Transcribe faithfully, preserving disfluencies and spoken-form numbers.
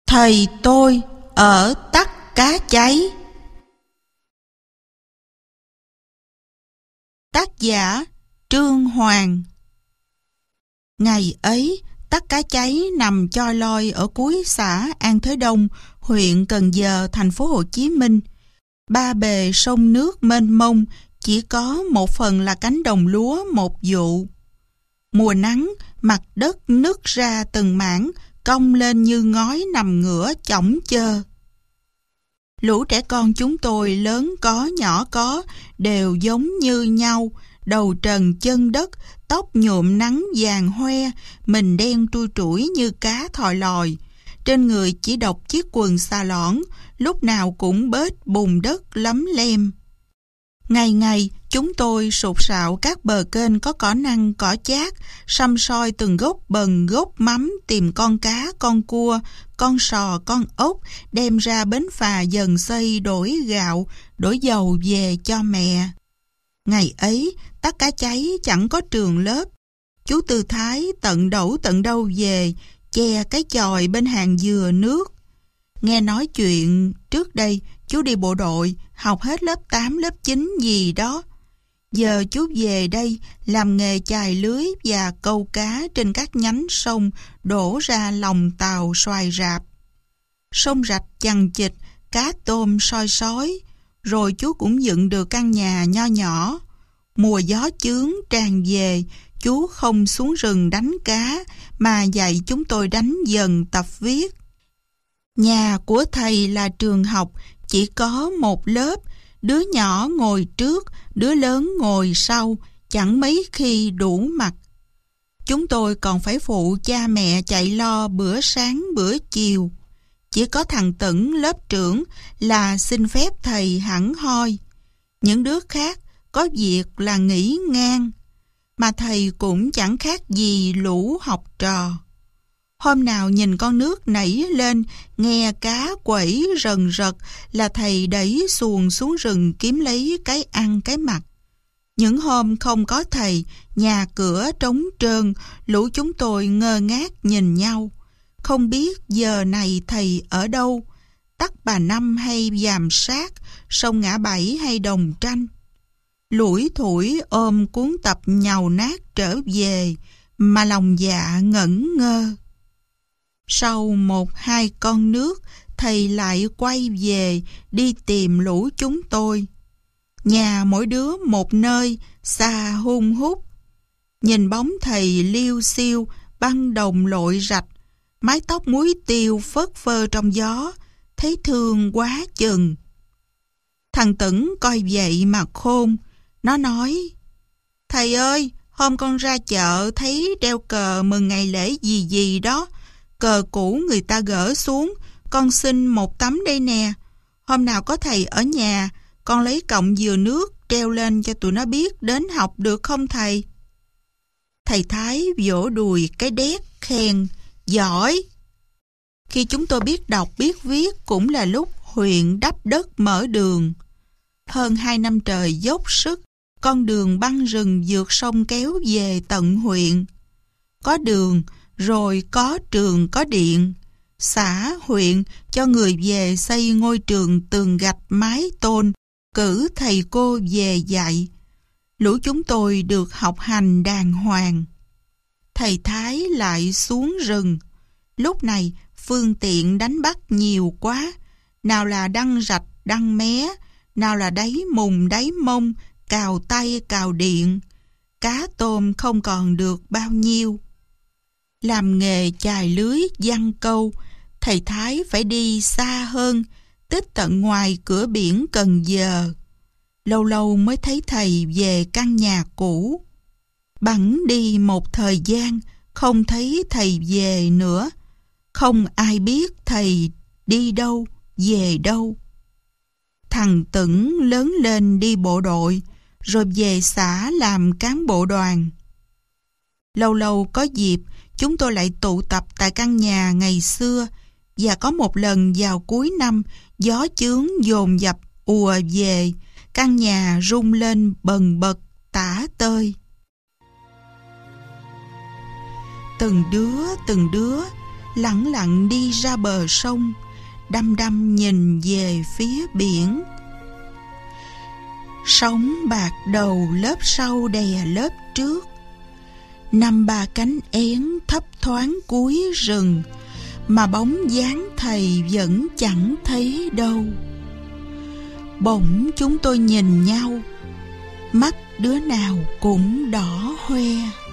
Thầy tôi ở Tắc Cá Cháy. Tác giả Trương Hoàng. Ngày ấy, Tắc Cá Cháy nằm choi loi ở cuối xã An Thới Đông, huyện Cần Giờ, thành phố Hồ Chí Minh. Ba bề sông nước mênh mông, chỉ có một phần là cánh đồng lúa một vụ. Mùa nắng, mặt đất nứt ra từng mảng, cong lên như ngói nằm ngửa chõng chơ. Lũ trẻ con chúng tôi lớn có nhỏ có đều giống như nhau, đầu trần chân đất, tóc nhuộm nắng vàng hoe, mình đen trui trũi như cá thòi lòi. Trên người chỉ độc chiếc quần xà lõn, lúc nào cũng bết bùn đất lấm lem. Ngày ngày, chúng tôi sụt sạo các bờ kênh có cỏ năng, cỏ chát, săm soi từng gốc bần, gốc mắm tìm con cá, con cua, con sò, con ốc, đem ra bến phà dần xây đổi gạo, đổi dầu về cho mẹ. Ngày ấy, Tắc Cá Cháy chẳng có trường lớp. Chú Tư Thái tận đẩu tận đâu về, che cái chòi bên hàng dừa nước. Nghe nói chuyện trước đây, chú đi bộ đội, học hết lớp tám, lớp chín gì đó. Giờ chú về đây làm nghề chài lưới và câu cá trên các nhánh sông đổ ra lòng tàu xoài rạp. Sông rạch chằng chịt, cá tôm soi sói, rồi chú cũng dựng được căn nhà nho nhỏ. Mùa gió chướng tràn về, chú không xuống rừng đánh cá, mà dạy chúng tôi đánh dần tập viết. Nhà của thầy là trường học, chỉ có một lớp, đứa nhỏ ngồi trước, đứa lớn ngồi sau, chẳng mấy khi đủ mặt. Chúng tôi còn phải phụ cha mẹ chạy lo bữa sáng bữa chiều. Chỉ có thằng Tửng lớp trưởng là xin phép thầy hẳn hoi. Những đứa khác có việc là nghỉ ngang, mà thầy cũng chẳng khác gì lũ học trò. Hôm nào nhìn con nước nảy lên, nghe cá quẩy rần rật là thầy đẩy xuồng xuống rừng kiếm lấy cái ăn cái mặc. Những hôm không có thầy, nhà cửa trống trơn, lũ chúng tôi ngơ ngác nhìn nhau. Không biết giờ này thầy ở đâu, Tắc Bà Năm hay Giàm Sát, sông Ngã Bảy hay Đồng Tranh. Lủi thủi ôm cuốn tập nhàu nát trở về, mà lòng dạ ngẩn ngơ. Sau một hai con nước, thầy lại quay về đi tìm lũ chúng tôi. Nhà mỗi đứa một nơi, xa hun hút. Nhìn bóng thầy liêu xiêu, băng đồng lội rạch, mái tóc muối tiêu phất phơ trong gió, thấy thương quá chừng. Thằng Tửng coi vậy mà khôn, nó nói: "Thầy ơi, hôm con ra chợ thấy đeo cờ mừng ngày lễ gì gì đó, cờ cũ người ta gỡ xuống, con xin một tấm đây nè. Hôm nào có thầy ở nhà, con lấy cọng dừa nước treo lên cho tụi nó biết đến học được không thầy?" Thầy Thái vỗ đùi cái đét khen: "Giỏi!" Khi chúng tôi biết đọc biết viết cũng là lúc huyện đắp đất mở đường. Hơn hai năm trời dốc sức, con đường băng rừng vượt sông kéo về tận huyện. Có đường, rồi có trường có điện. Xã, huyện cho người về xây ngôi trường tường gạch mái tôn, cử thầy cô về dạy. Lũ chúng tôi được học hành đàng hoàng. Thầy Thái lại xuống rừng. Lúc này phương tiện đánh bắt nhiều quá, nào là đăng rạch đăng mé, nào là đáy mùng đáy mông, cào tay cào điện. Cá tôm không còn được bao nhiêu. Làm nghề chài lưới giăng câu, thầy Thái phải đi xa hơn, tới tận ngoài cửa biển Cần Giờ. Lâu lâu mới thấy thầy về căn nhà cũ. Bẵng đi một thời gian, không thấy thầy về nữa. Không ai biết thầy đi đâu, về đâu. Thằng Tửng lớn lên đi bộ đội, rồi về xã làm cán bộ đoàn. Lâu lâu có dịp, chúng tôi lại tụ tập tại căn nhà ngày xưa, và có một lần vào cuối năm, gió chướng dồn dập ùa về, căn nhà rung lên bần bật tả tơi. Từng đứa từng đứa lẳng lặng đi ra bờ sông, đăm đăm nhìn về phía biển. Sóng bạc đầu lớp sau đè lớp trước, năm ba cánh én thấp thoáng cuối rừng, mà bóng dáng thầy vẫn chẳng thấy đâu. Bỗng chúng tôi nhìn nhau, mắt đứa nào cũng đỏ hoe.